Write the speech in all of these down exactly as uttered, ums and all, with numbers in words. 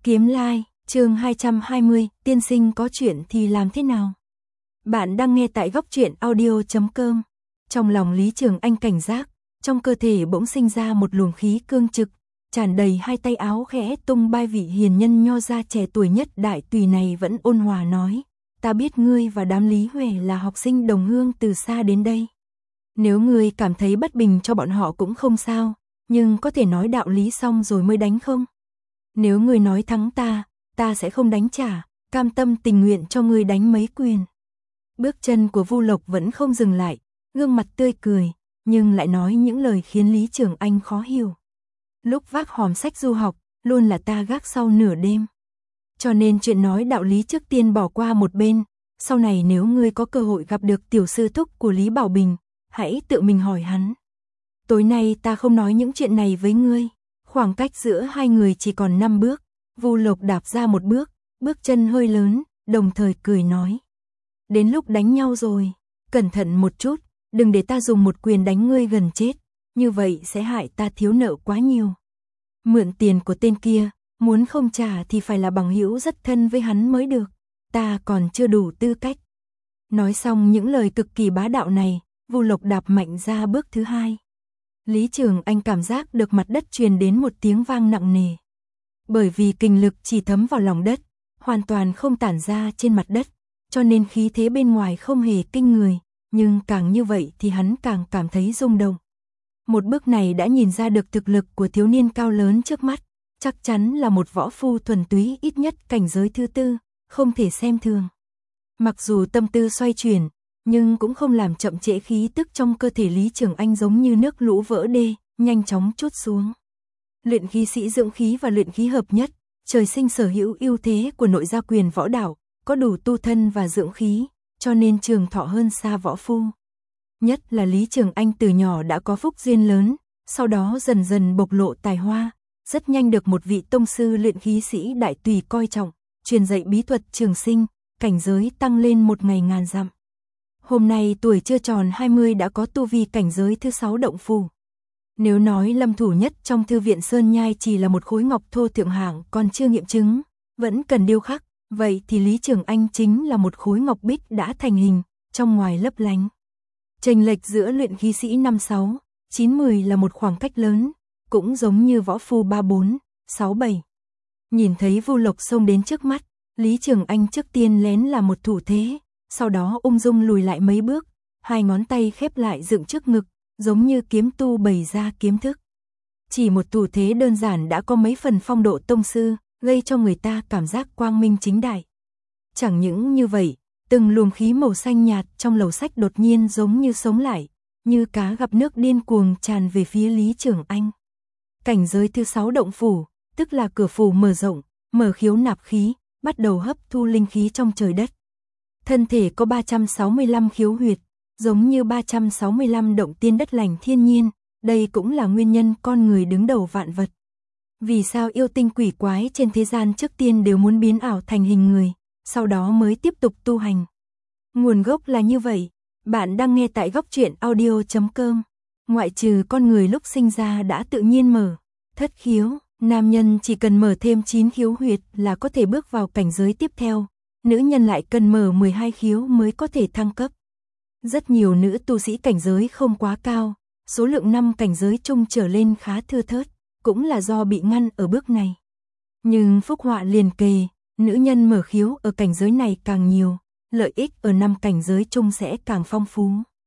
Kiếm Lai, chương hai trăm hai mươi, tiên sinh có chuyện thì làm thế nào? Bạn đang nghe tại góc truyện audio chấm com. Trong lòng Lý Trường Anh cảnh giác, trong cơ thể bỗng sinh ra một luồng khí cương trực, tràn đầy hai tay áo khẽ tung bay. Vị hiền nhân nho gia trẻ tuổi nhất đại tùy này vẫn ôn hòa nói, ta biết ngươi và đám Lý Huệ là học sinh đồng hương từ xa đến đây. Nếu ngươi cảm thấy bất bình cho bọn họ cũng không sao, nhưng có thể nói đạo lý xong rồi mới đánh không? Nếu ngươi nói thắng ta, ta sẽ không đánh trả, cam tâm tình nguyện cho ngươi đánh mấy quyền. Bước chân của Vu Lộc vẫn không dừng lại, gương mặt tươi cười, nhưng lại nói những lời khiến Lý Trường Anh khó hiểu. Lúc vác hòm sách du học, luôn là ta gác sau nửa đêm. Cho nên chuyện nói đạo lý trước tiên bỏ qua một bên, sau này nếu ngươi có cơ hội gặp được tiểu sư thúc của Lý Bảo Bình, hãy tự mình hỏi hắn. Tối nay ta không nói những chuyện này với ngươi. Khoảng cách giữa hai người chỉ còn năm bước, Vu Lộc đạp ra một bước, bước chân hơi lớn, đồng thời cười nói. Đến lúc đánh nhau rồi, cẩn thận một chút, đừng để ta dùng một quyền đánh ngươi gần chết, như vậy sẽ hại ta thiếu nợ quá nhiều. Mượn tiền của tên kia, muốn không trả thì phải là bằng hữu rất thân với hắn mới được, ta còn chưa đủ tư cách. Nói xong những lời cực kỳ bá đạo này, Vu Lộc đạp mạnh ra bước thứ hai. Lý Trường Anh cảm giác được mặt đất truyền đến một tiếng vang nặng nề. Bởi vì kình lực chỉ thấm vào lòng đất, hoàn toàn không tản ra trên mặt đất, cho nên khí thế bên ngoài không hề kinh người, nhưng càng như vậy thì hắn càng cảm thấy rung động. Một bước này đã nhìn ra được thực lực của thiếu niên cao lớn trước mắt, chắc chắn là một võ phu thuần túy, ít nhất cảnh giới thứ tư, không thể xem thường. Mặc dù tâm tư xoay chuyển, nhưng cũng không làm chậm trễ khí tức trong cơ thể Lý Trường Anh, giống như nước lũ vỡ đê, nhanh chóng trút xuống. Luyện khí sĩ dưỡng khí và luyện khí hợp nhất, trời sinh sở hữu ưu thế của nội gia quyền võ đạo, có đủ tu thân và dưỡng khí, cho nên trường thọ hơn xa võ phu. Nhất là Lý Trường Anh từ nhỏ đã có phúc duyên lớn, sau đó dần dần bộc lộ tài hoa, rất nhanh được một vị tông sư luyện khí sĩ đại tùy coi trọng, truyền dạy bí thuật trường sinh, cảnh giới tăng lên một ngày ngàn dặm. Hôm nay tuổi chưa tròn hai mươi đã có tu vi cảnh giới thứ sáu động phủ. Nếu nói lâm thủ nhất trong thư viện Sơn Nhai chỉ là một khối ngọc thô thượng hạng còn chưa nghiệm chứng, vẫn cần điêu khắc, vậy thì Lý Trường Anh chính là một khối ngọc bích đã thành hình, trong ngoài lấp lánh. Chênh lệch giữa luyện khí sĩ năm sáu, chín mười là một khoảng cách lớn, cũng giống như võ phu ba bốn, sáu bảy. Nhìn thấy Vu Lộc xông đến trước mắt, Lý Trường Anh trước tiên lén là một thủ thế, sau đó ung dung lùi lại mấy bước, hai ngón tay khép lại dựng trước ngực, giống như kiếm tu bày ra kiếm thức. Chỉ một thủ thế đơn giản đã có mấy phần phong độ tông sư, gây cho người ta cảm giác quang minh chính đại. Chẳng những như vậy, từng luồng khí màu xanh nhạt trong lầu sách đột nhiên giống như sống lại, như cá gặp nước điên cuồng tràn về phía Lý Trường Anh. Cảnh giới thứ sáu động phủ, tức là cửa phủ mở rộng, mở khiếu nạp khí, bắt đầu hấp thu linh khí trong trời đất. Thân thể có ba trăm sáu mươi lăm khiếu huyệt, giống như ba trăm sáu mươi lăm động tiên đất lành thiên nhiên, đây cũng là nguyên nhân con người đứng đầu vạn vật. Vì sao yêu tinh quỷ quái trên thế gian trước tiên đều muốn biến ảo thành hình người, sau đó mới tiếp tục tu hành. Nguồn gốc là như vậy, bạn đang nghe tại góc truyện audio chấm com. Ngoại trừ con người lúc sinh ra đã tự nhiên mở thất khiếu, nam nhân chỉ cần mở thêm chín khiếu huyệt là có thể bước vào cảnh giới tiếp theo. Nữ nhân lại cần mở mười hai khiếu mới có thể thăng cấp. Rất nhiều nữ tu sĩ cảnh giới không quá cao, số lượng năm cảnh giới trung trở lên khá thưa thớt, cũng là do bị ngăn ở bước này. Nhưng phúc họa liền kề, nữ nhân mở khiếu ở cảnh giới này càng nhiều, lợi ích ở năm cảnh giới trung sẽ càng phong phú.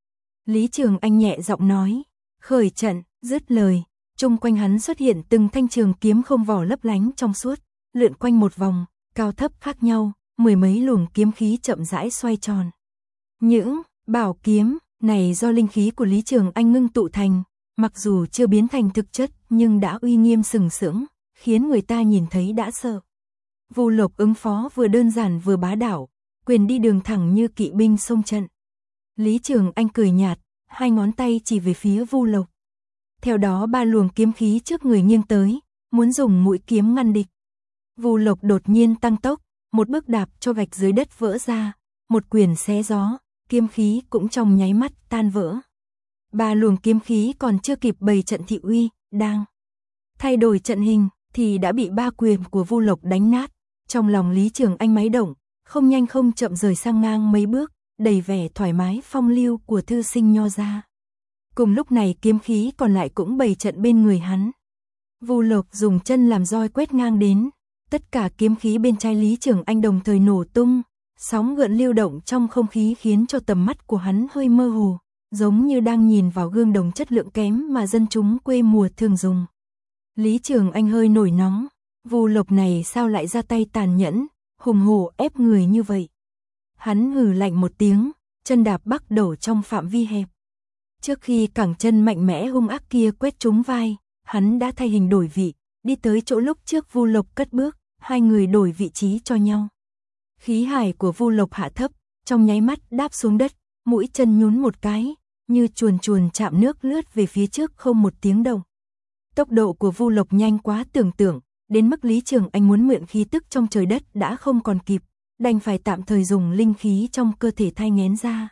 Lý Trường Anh nhẹ giọng nói, khởi trận, dứt lời, chung quanh hắn xuất hiện từng thanh trường kiếm không vỏ lấp lánh trong suốt, lượn quanh một vòng, cao thấp khác nhau. Mười mấy luồng kiếm khí chậm rãi xoay tròn. Những bảo kiếm này do linh khí của Lý Trường Anh ngưng tụ thành, mặc dù chưa biến thành thực chất nhưng đã uy nghiêm sừng sững, khiến người ta nhìn thấy đã sợ. Vu Lộc ứng phó vừa đơn giản vừa bá đạo, quyền đi đường thẳng như kỵ binh xông trận. Lý Trường Anh cười nhạt, hai ngón tay chỉ về phía Vu Lộc. Theo đó ba luồng kiếm khí trước người nghiêng tới, muốn dùng mũi kiếm ngăn địch. Vu Lộc đột nhiên tăng tốc, một bước đạp cho gạch dưới đất vỡ ra, một quyền xé gió, kiếm khí cũng trong nháy mắt tan vỡ. Ba luồng kiếm khí còn chưa kịp bày trận thị uy, đang thay đổi trận hình, thì đã bị ba quyền của Vu Lộc đánh nát. Trong lòng Lý Trường Anh máy động, không nhanh không chậm rời sang ngang mấy bước, đầy vẻ thoải mái phong lưu của thư sinh nho gia. Cùng lúc này kiếm khí còn lại cũng bày trận bên người hắn. Vu Lộc dùng chân làm roi quét ngang đến, tất cả kiếm khí bên trái Lý Trường Anh đồng thời nổ tung, sóng gợn lưu động trong không khí khiến cho tầm mắt của hắn hơi mơ hồ, giống như đang nhìn vào gương đồng chất lượng kém mà dân chúng quê mùa thường dùng. Lý Trường Anh hơi nổi nóng, Vu Lộc này sao lại ra tay tàn nhẫn, hùng hổ ép người như vậy. Hắn hừ lạnh một tiếng, chân đạp bắc đổ trong phạm vi hẹp. Trước khi cẳng chân mạnh mẽ hung ác kia quét trúng vai, hắn đã thay hình đổi vị, đi tới chỗ lúc trước Vu Lộc cất bước, hai người đổi vị trí cho nhau. Khí hải của Vu Lộc hạ thấp, trong nháy mắt đáp xuống đất, mũi chân nhún một cái, như chuồn chuồn chạm nước lướt về phía trước không một tiếng động. Tốc độ của Vu Lộc nhanh quá tưởng tượng, đến mức Lý Trường Anh muốn mượn khí tức trong trời đất đã không còn kịp, đành phải tạm thời dùng linh khí trong cơ thể thay nghén ra.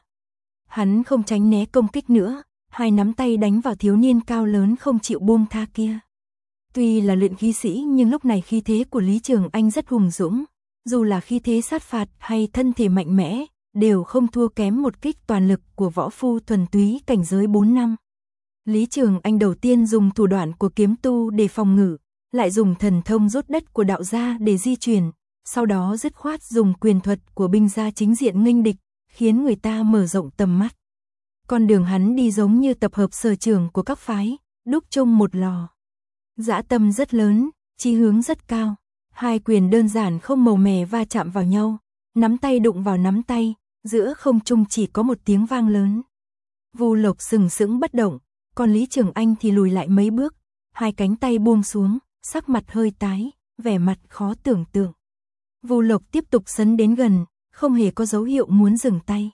Hắn không tránh né công kích nữa, hai nắm tay đánh vào thiếu niên cao lớn không chịu buông tha kia. Tuy là luyện khí sĩ nhưng lúc này khí thế của Lý Trường Anh rất hùng dũng, dù là khí thế sát phạt hay thân thể mạnh mẽ, đều không thua kém một kích toàn lực của võ phu thuần túy cảnh giới bốn năm. Lý Trường Anh đầu tiên dùng thủ đoạn của kiếm tu để phòng ngự, lại dùng thần thông rút đất của đạo gia để di chuyển, sau đó dứt khoát dùng quyền thuật của binh gia chính diện nghênh địch, khiến người ta mở rộng tầm mắt. Con đường hắn đi giống như tập hợp sở trường của các phái, đúc chung một lò. Dã tâm rất lớn, chí hướng rất cao, hai quyền đơn giản không màu mè va chạm vào nhau, nắm tay đụng vào nắm tay, giữa không trung chỉ có một tiếng vang lớn. Vu Lộc sừng sững bất động, còn Lý Trường Anh thì lùi lại mấy bước, hai cánh tay buông xuống, sắc mặt hơi tái, vẻ mặt khó tưởng tượng. Vu Lộc tiếp tục sấn đến gần, không hề có dấu hiệu muốn dừng tay.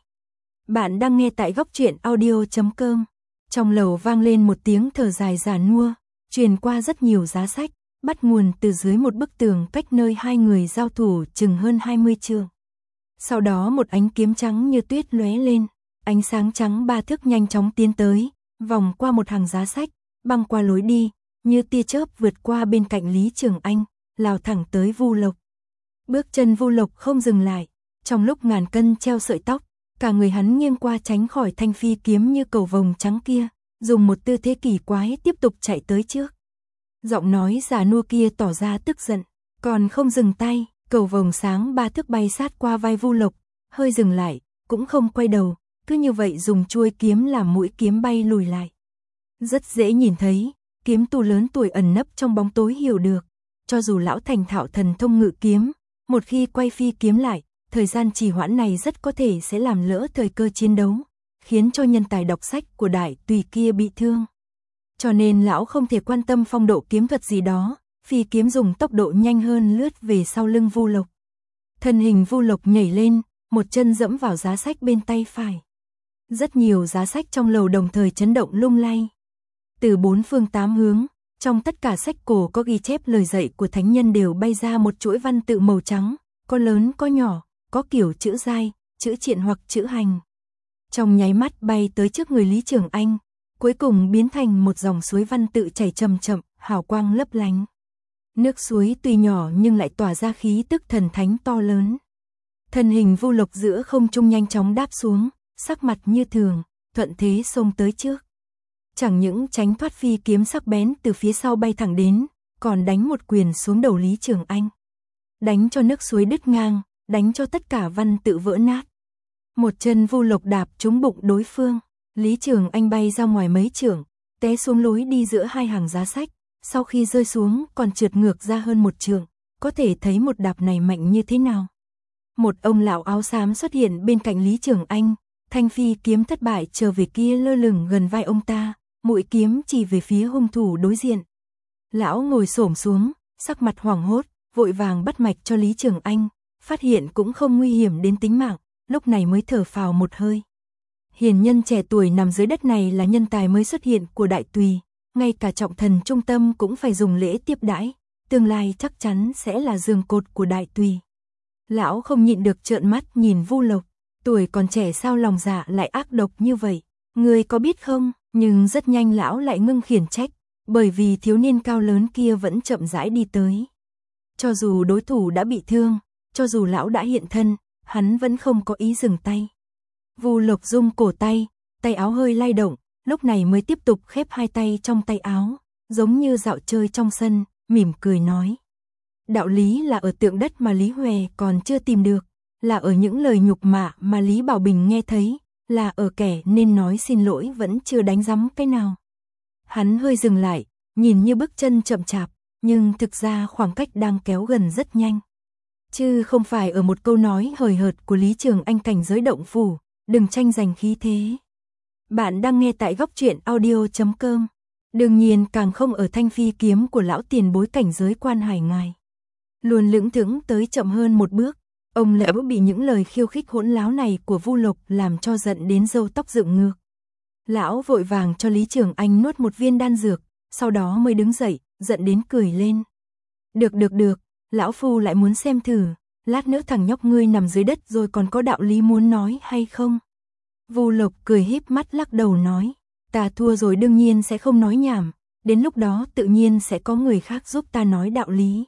Bạn đang nghe tại góc truyện audio chấm com. Trong lầu vang lên một tiếng thở dài già nua, truyền qua rất nhiều giá sách, bắt nguồn từ dưới một bức tường cách nơi hai người giao thủ chừng hơn hai mươi trượng. Sau đó một ánh kiếm trắng như tuyết lóe lên, ánh sáng trắng ba thước nhanh chóng tiến tới, vòng qua một hàng giá sách, băng qua lối đi, như tia chớp vượt qua bên cạnh Lý Trường Anh, lao thẳng tới Vu Lộc. Bước chân Vu Lộc không dừng lại, trong lúc ngàn cân treo sợi tóc, cả người hắn nghiêng qua tránh khỏi thanh phi kiếm như cầu vồng trắng kia, dùng một tư thế kỳ quái tiếp tục chạy tới trước. Giọng nói già nua kia tỏ ra tức giận, còn không dừng tay, cầu vồng sáng ba thước bay sát qua vai Vu Lộc, hơi dừng lại, cũng không quay đầu, cứ như vậy dùng chuôi kiếm làm mũi kiếm bay lùi lại. Rất dễ nhìn thấy, kiếm tu lớn tuổi ẩn nấp trong bóng tối hiểu được, cho dù lão thành thạo thần thông ngự kiếm, một khi quay phi kiếm lại, thời gian trì hoãn này rất có thể sẽ làm lỡ thời cơ chiến đấu, khiến cho nhân tài đọc sách của đại tùy kia bị thương. Cho nên lão không thể quan tâm phong độ kiếm thuật gì đó, phi kiếm dùng tốc độ nhanh hơn lướt về sau lưng Vu Lộc. Thân hình Vu Lộc nhảy lên, một chân dẫm vào giá sách bên tay phải. Rất nhiều giá sách trong lầu đồng thời chấn động lung lay. Từ bốn phương tám hướng, trong tất cả sách cổ có ghi chép lời dạy của thánh nhân đều bay ra một chuỗi văn tự màu trắng, có lớn có nhỏ, có kiểu chữ giai, chữ triện hoặc chữ hành. Trong nháy mắt bay tới trước người Lý Trường Anh, cuối cùng biến thành một dòng suối văn tự chảy chậm chậm, hào quang lấp lánh. Nước suối tuy nhỏ nhưng lại tỏa ra khí tức thần thánh to lớn. Thân hình Vu Lộc giữa không trung nhanh chóng đáp xuống, sắc mặt như thường, thuận thế xông tới trước. Chẳng những tránh thoát phi kiếm sắc bén từ phía sau bay thẳng đến, còn đánh một quyền xuống đầu Lý Trường Anh. Đánh cho nước suối đứt ngang, đánh cho tất cả văn tự vỡ nát. Một chân Vu Lộc đạp trúng bụng đối phương, Lý Trường Anh bay ra ngoài mấy trượng, té xuống lối đi giữa hai hàng giá sách, sau khi rơi xuống còn trượt ngược ra hơn một trượng, có thể thấy một đạp này mạnh như thế nào. Một ông lão áo xám xuất hiện bên cạnh Lý Trường Anh, thanh phi kiếm thất bại trở về kia lơ lửng gần vai ông ta, mũi kiếm chỉ về phía hung thủ đối diện. Lão ngồi xổm xuống, sắc mặt hoảng hốt, vội vàng bắt mạch cho Lý Trường Anh, phát hiện cũng không nguy hiểm đến tính mạng, lúc này mới thở phào một hơi. Hiền nhân trẻ tuổi nằm dưới đất này là nhân tài mới xuất hiện của đại tùy, ngay cả trọng thần trung tâm cũng phải dùng lễ tiếp đãi, tương lai chắc chắn sẽ là giường cột của đại tùy. Lão không nhịn được trợn mắt nhìn Vu Lộc, tuổi còn trẻ sao lòng dạ lại ác độc như vậy, người có biết không? Nhưng rất nhanh lão lại ngưng khiển trách, bởi vì thiếu niên cao lớn kia vẫn chậm rãi đi tới. Cho dù đối thủ đã bị thương, cho dù lão đã hiện thân, hắn vẫn không có ý dừng tay. Vu Lộc rung cổ tay, tay áo hơi lay động, lúc này mới tiếp tục khép hai tay trong tay áo, giống như dạo chơi trong sân, mỉm cười nói. Đạo lý là ở tượng đất mà Lý Huệ còn chưa tìm được, là ở những lời nhục mạ mà Lý Bảo Bình nghe thấy, là ở kẻ nên nói xin lỗi vẫn chưa đánh rắm cái nào. Hắn hơi dừng lại, nhìn như bước chân chậm chạp, nhưng thực ra khoảng cách đang kéo gần rất nhanh. Chứ không phải ở một câu nói hời hợt của Lý Trường Anh cảnh giới động phủ, đừng tranh giành khí thế. Bạn đang nghe tại góc truyện audio chấm com. Đương nhiên càng không ở thanh phi kiếm của lão tiền bối cảnh giới Quan Hải ngài. Luôn lững thững tới chậm hơn một bước, ông lão bị những lời khiêu khích hỗn láo này của Vu Lộc làm cho giận đến râu tóc dựng ngược. Lão vội vàng cho Lý Trường Anh nuốt một viên đan dược, sau đó mới đứng dậy, giận đến cười lên. Được được được, lão phu lại muốn xem thử, lát nữa thằng nhóc ngươi nằm dưới đất rồi còn có đạo lý muốn nói hay không? Vu Lộc cười híp mắt lắc đầu nói, ta thua rồi đương nhiên sẽ không nói nhảm, đến lúc đó tự nhiên sẽ có người khác giúp ta nói đạo lý.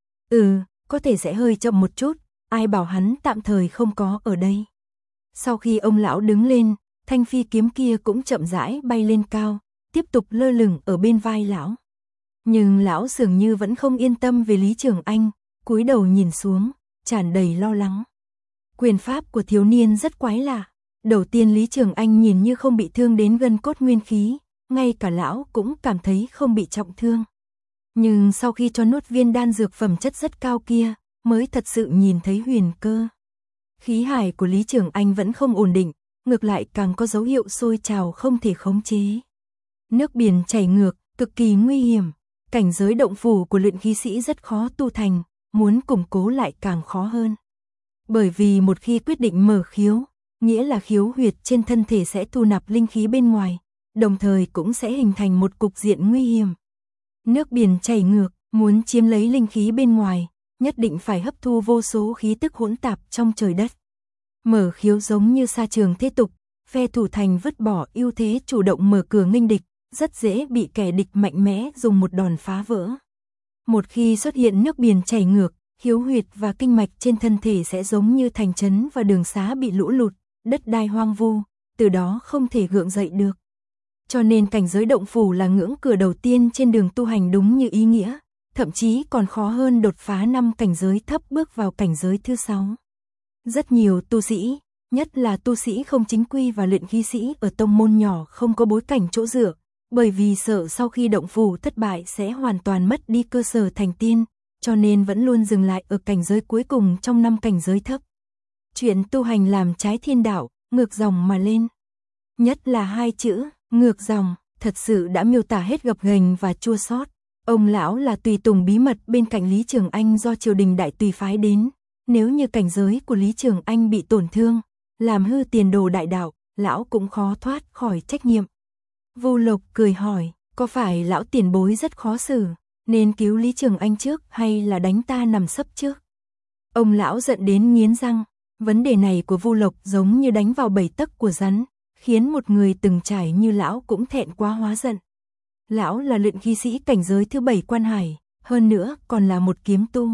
Ừ, có thể sẽ hơi chậm một chút, ai bảo hắn tạm thời không có ở đây. Sau khi ông lão đứng lên, thanh phi kiếm kia cũng chậm rãi bay lên cao, tiếp tục lơ lửng ở bên vai lão. Nhưng lão dường như vẫn không yên tâm về Lý Trường Anh, cúi đầu nhìn xuống, tràn đầy lo lắng. Quyền pháp của thiếu niên rất quái lạ. Đầu tiên Lý Trường Anh nhìn như không bị thương đến gân cốt nguyên khí, ngay cả lão cũng cảm thấy không bị trọng thương. Nhưng sau khi cho nuốt viên đan dược phẩm chất rất cao kia, mới thật sự nhìn thấy huyền cơ. Khí hải của Lý Trường Anh vẫn không ổn định, ngược lại càng có dấu hiệu sôi trào không thể khống chế. Nước biển chảy ngược, cực kỳ nguy hiểm, cảnh giới động phủ của luyện khí sĩ rất khó tu thành, muốn củng cố lại càng khó hơn. Bởi vì một khi quyết định mở khiếu, nghĩa là khiếu huyệt trên thân thể sẽ thu nạp linh khí bên ngoài, đồng thời cũng sẽ hình thành một cục diện nguy hiểm. Nước biển chảy ngược, muốn chiếm lấy linh khí bên ngoài, nhất định phải hấp thu vô số khí tức hỗn tạp trong trời đất. Mở khiếu giống như sa trường thế tục, phe thủ thành vứt bỏ ưu thế chủ động mở cửa nghênh địch, rất dễ bị kẻ địch mạnh mẽ dùng một đòn phá vỡ. Một khi xuất hiện nước biển chảy ngược, khiếu huyệt và kinh mạch trên thân thể sẽ giống như thành trấn và đường xá bị lũ lụt, đất đai hoang vu, từ đó không thể gượng dậy được. Cho nên cảnh giới động phủ là ngưỡng cửa đầu tiên trên đường tu hành đúng như ý nghĩa, thậm chí còn khó hơn đột phá năm cảnh giới thấp bước vào cảnh giới thứ sáu. Rất nhiều tu sĩ, nhất là tu sĩ không chính quy và luyện khí sĩ ở tông môn nhỏ không có bối cảnh chỗ dựa, bởi vì sợ sau khi động phủ thất bại sẽ hoàn toàn mất đi cơ sở thành tiên, cho nên vẫn luôn dừng lại ở cảnh giới cuối cùng trong năm cảnh giới thấp. Chuyện tu hành làm trái thiên đạo, ngược dòng mà lên. Nhất là hai chữ, ngược dòng, thật sự đã miêu tả hết gập ghềnh và chua xót. Ông lão là tùy tùng bí mật bên cạnh Lý Trường Anh do triều đình đại tùy phái đến. Nếu như cảnh giới của Lý Trường Anh bị tổn thương, làm hư tiền đồ đại đạo, lão cũng khó thoát khỏi trách nhiệm. Vu Lộc cười hỏi, có phải lão tiền bối rất khó xử, nên cứu Lý Trường Anh trước hay là đánh ta nằm sấp trước? Ông lão giận đến nghiến răng, vấn đề này của Vu Lộc giống như đánh vào bầy tấc của rắn, khiến một người từng trải như lão cũng thẹn quá hóa giận. Lão là luyện khí sĩ cảnh giới thứ bảy Quan Hải, hơn nữa còn là một kiếm tu.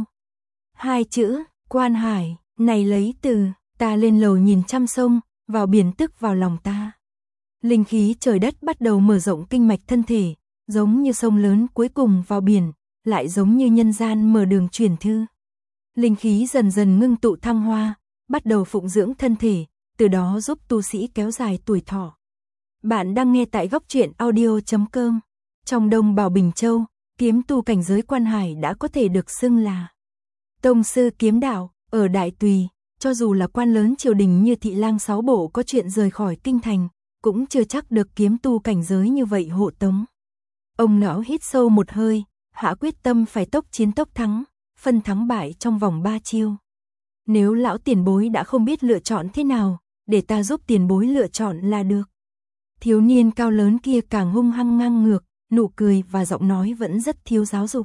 Hai chữ, Quan Hải, này lấy từ, ta lên lầu nhìn trăm sông, vào biển tức vào lòng ta. Linh khí trời đất bắt đầu mở rộng kinh mạch thân thể, giống như sông lớn cuối cùng vào biển, lại giống như nhân gian mở đường truyền thư. Linh khí dần dần ngưng tụ thăng hoa, bắt đầu phụng dưỡng thân thể, từ đó giúp tu sĩ kéo dài tuổi thọ. Bạn đang nghe tại góc truyện audio chấm com. Trong Đông Bảo Bình Châu, kiếm tu cảnh giới Quan Hải đã có thể được xưng là tông sư kiếm đạo. Ở Đại Tùy, cho dù là quan lớn triều đình như Thị Lang Sáu Bộ có chuyện rời khỏi kinh thành, cũng chưa chắc được kiếm tu cảnh giới như vậy hộ tống. Ông lão hít sâu một hơi, hạ quyết tâm phải tốc chiến tốc thắng, phân thắng bại trong vòng ba chiêu. Nếu lão tiền bối đã không biết lựa chọn thế nào, để ta giúp tiền bối lựa chọn là được. Thiếu niên cao lớn kia càng hung hăng ngang ngược, nụ cười và giọng nói vẫn rất thiếu giáo dục.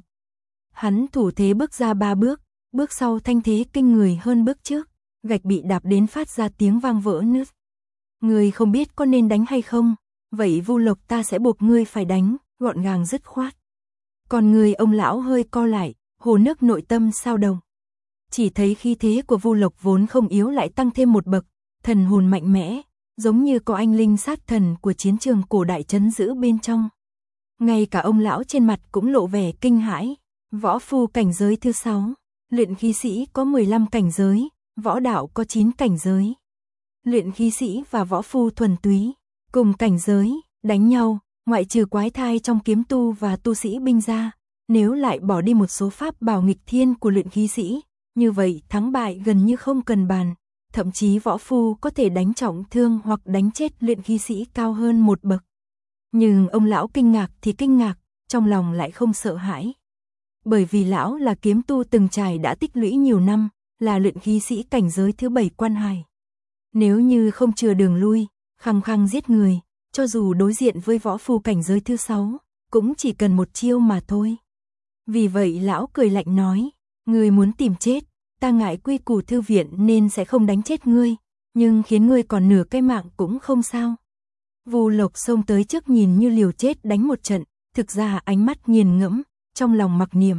Hắn thủ thế bước ra ba bước, bước sau thanh thế kinh người hơn bước trước, gạch bị đạp đến phát ra tiếng vang vỡ nứt. Ngươi không biết có nên đánh hay không, vậy Vu Lộc ta sẽ buộc ngươi phải đánh, gọn gàng dứt khoát. Còn người ông lão hơi co lại, hồ nước nội tâm sao động. Chỉ thấy khí thế của Vu Lộc vốn không yếu lại tăng thêm một bậc, thần hồn mạnh mẽ, giống như có anh linh sát thần của chiến trường cổ đại trấn giữ bên trong. Ngay cả ông lão trên mặt cũng lộ vẻ kinh hãi. Võ phu cảnh giới thứ sáu, luyện khí sĩ có mười lăm cảnh giới, võ đạo có chín cảnh giới. Luyện khí sĩ và võ phu thuần túy, cùng cảnh giới, đánh nhau, ngoại trừ quái thai trong kiếm tu và tu sĩ binh ra, nếu lại bỏ đi một số pháp bảo nghịch thiên của luyện khí sĩ, như vậy thắng bại gần như không cần bàn, thậm chí võ phu có thể đánh trọng thương hoặc đánh chết luyện khí sĩ cao hơn một bậc. Nhưng ông lão kinh ngạc thì kinh ngạc, trong lòng lại không sợ hãi. Bởi vì lão là kiếm tu từng trải đã tích lũy nhiều năm, là luyện khí sĩ cảnh giới thứ bảy quan hải. Nếu như không chừa đường lui, khăng khăng giết người, cho dù đối diện với võ phu cảnh giới thứ sáu, cũng chỉ cần một chiêu mà thôi. Vì vậy lão cười lạnh nói, ngươi muốn tìm chết, ta ngại quy củ thư viện nên sẽ không đánh chết ngươi, nhưng khiến ngươi còn nửa cái mạng cũng không sao. Vu Lộc xông tới trước nhìn như liều chết đánh một trận, thực ra ánh mắt nghiền ngẫm, trong lòng mặc niệm.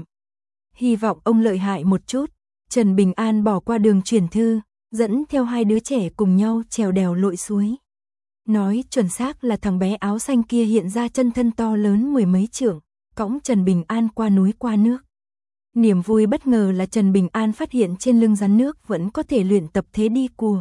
Hy vọng ông lợi hại một chút. Trần Bình An bỏ qua đường chuyển thư, dẫn theo hai đứa trẻ cùng nhau trèo đèo lội suối. Nói chuẩn xác là thằng bé áo xanh kia hiện ra chân thân to lớn mười mấy trượng, cõng Trần Bình An qua núi qua nước. Niềm vui bất ngờ là Trần Bình An phát hiện trên lưng rắn nước vẫn có thể luyện tập thế đi của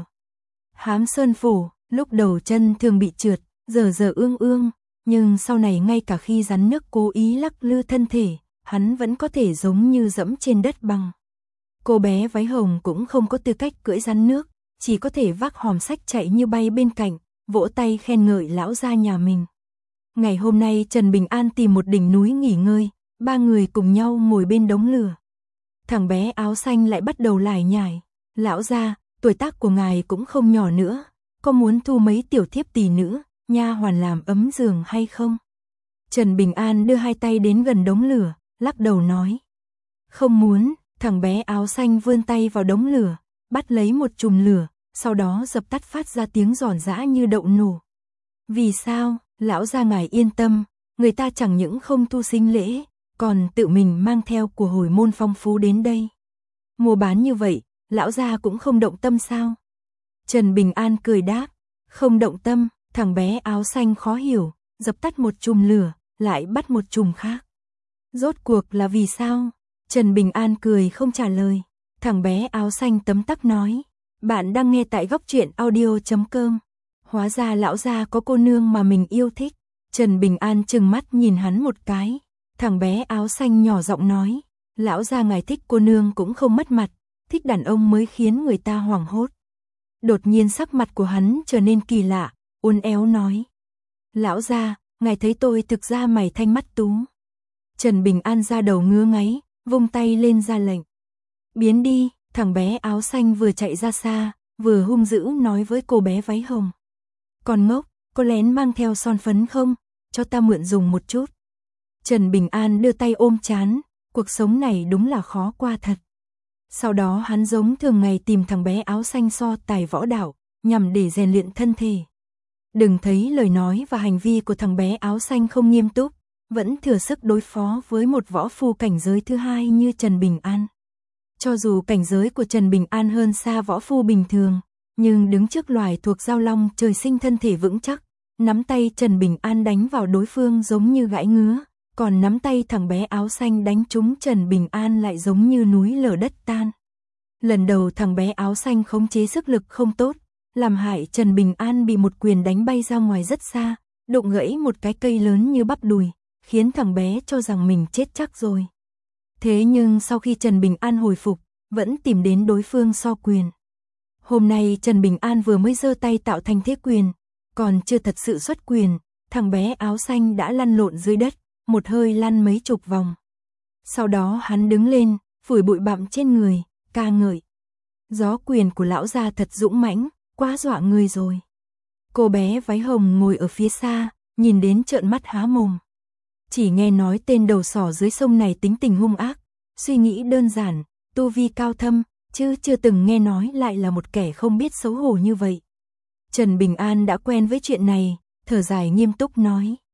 Hám Sơn Phủ, lúc đầu chân thường bị trượt, giờ giờ ương ương, nhưng sau này ngay cả khi rắn nước cố ý lắc lư thân thể, hắn vẫn có thể giống như dẫm trên đất bằng. Cô bé váy hồng cũng không có tư cách cưỡi rắn nước, chỉ có thể vác hòm sách chạy như bay bên cạnh, vỗ tay khen ngợi lão gia nhà mình. Ngày hôm nay Trần Bình An tìm một đỉnh núi nghỉ ngơi, ba người cùng nhau ngồi bên đống lửa. Thằng bé áo xanh lại bắt đầu lải nhải, lão gia, tuổi tác của ngài cũng không nhỏ nữa, có muốn thu mấy tiểu thiếp tỷ nữ, nha hoàn làm ấm giường hay không? Trần Bình An đưa hai tay đến gần đống lửa, lắc đầu nói, không muốn. Thằng bé áo xanh vươn tay vào đống lửa, bắt lấy một chùm lửa, sau đó dập tắt phát ra tiếng giòn giã như đậu nổ. Vì sao? Lão gia ngài yên tâm, người ta chẳng những không thu sinh lễ, còn tự mình mang theo của hồi môn phong phú đến đây. Mua bán như vậy, lão gia cũng không động tâm sao? Trần Bình An cười đáp, không động tâm. Thằng bé áo xanh khó hiểu, dập tắt một chùm lửa, lại bắt một chùm khác. Rốt cuộc là vì sao? Trần Bình An cười không trả lời. Thằng bé áo xanh tấm tắc nói, bạn đang nghe tại góc truyện audio chấm com. Hóa ra lão gia có cô nương mà mình yêu thích. Trần Bình An trừng mắt nhìn hắn một cái. Thằng bé áo xanh nhỏ giọng nói, lão gia ngài thích cô nương cũng không mất mặt, thích đàn ông mới khiến người ta hoảng hốt. Đột nhiên sắc mặt của hắn trở nên kỳ lạ, uốn éo nói, lão gia, ngài thấy tôi thực ra mày thanh mắt tú. Trần Bình An ra đầu ngứa ngáy, vung tay lên ra lệnh. Biến đi. Thằng bé áo xanh vừa chạy ra xa, vừa hung dữ nói với cô bé váy hồng. Còn ngốc, có lén mang theo son phấn không? Cho ta mượn dùng một chút. Trần Bình An đưa tay ôm trán, cuộc sống này đúng là khó qua thật. Sau đó hắn giống thường ngày tìm thằng bé áo xanh so tài võ đạo, nhằm để rèn luyện thân thể. Đừng thấy lời nói và hành vi của thằng bé áo xanh không nghiêm túc, vẫn thừa sức đối phó với một võ phu cảnh giới thứ hai như Trần Bình An. Cho dù cảnh giới của Trần Bình An hơn xa võ phu bình thường, nhưng đứng trước loài thuộc giao long trời sinh thân thể vững chắc, nắm tay Trần Bình An đánh vào đối phương giống như gãi ngứa, còn nắm tay thằng bé áo xanh đánh trúng Trần Bình An lại giống như núi lở đất tan. Lần đầu thằng bé áo xanh khống chế sức lực không tốt, làm hại Trần Bình An bị một quyền đánh bay ra ngoài rất xa, đụng gãy một cái cây lớn như bắp đùi, khiến thằng bé cho rằng mình chết chắc rồi. Thế nhưng sau khi Trần Bình An hồi phục, vẫn tìm đến đối phương so quyền. Hôm nay Trần Bình An vừa mới giơ tay tạo thành thế quyền, còn chưa thật sự xuất quyền, thằng bé áo xanh đã lăn lộn dưới đất, một hơi lăn mấy chục vòng. Sau đó hắn đứng lên, phủi bụi bặm trên người, ca ngợi. Gió quyền của lão gia thật dũng mãnh, quá dọa người rồi. Cô bé váy hồng ngồi ở phía xa, nhìn đến trợn mắt há mồm. Chỉ nghe nói tên đầu sỏ dưới sông này tính tình hung ác, suy nghĩ đơn giản, tu vi cao thâm, chứ chưa từng nghe nói lại là một kẻ không biết xấu hổ như vậy. Trần Bình An đã quen với chuyện này, thở dài nghiêm túc nói.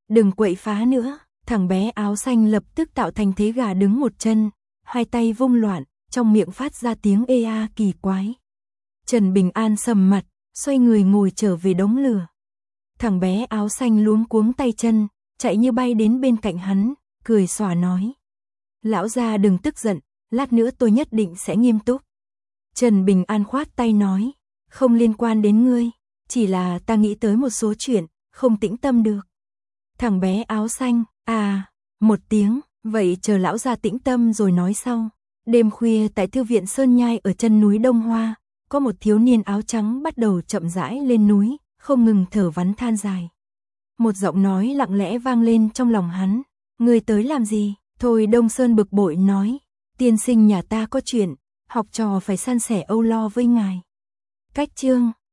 đừng quậy phá nữa. Thằng bé áo xanh lập tức tạo thành thế gà đứng một chân, hai tay vung loạn, trong miệng phát ra tiếng ê a kỳ quái. Trần Bình An sầm mặt, xoay người ngồi trở về đống lửa. Thằng bé áo xanh luống cuống tay chân, chạy như bay đến bên cạnh hắn, cười xòa nói. Lão gia đừng tức giận, lát nữa tôi nhất định sẽ nghiêm túc. Trần Bình An khoát tay nói, không liên quan đến ngươi, chỉ là ta nghĩ tới một số chuyện, không tĩnh tâm được. Thằng bé áo xanh, à, một tiếng, vậy chờ lão gia tĩnh tâm rồi nói sau. Đêm khuya tại thư viện Sơn Nhai ở chân núi Đông Hoa, có một thiếu niên áo trắng bắt đầu chậm rãi lên núi, không ngừng thở vắn than dài. Một giọng nói lặng lẽ vang lên trong lòng hắn, ngươi tới làm gì? Thôi Đông Sơn bực bội nói, tiên sinh nhà ta có chuyện, học trò phải san sẻ âu lo với ngài. Cách chương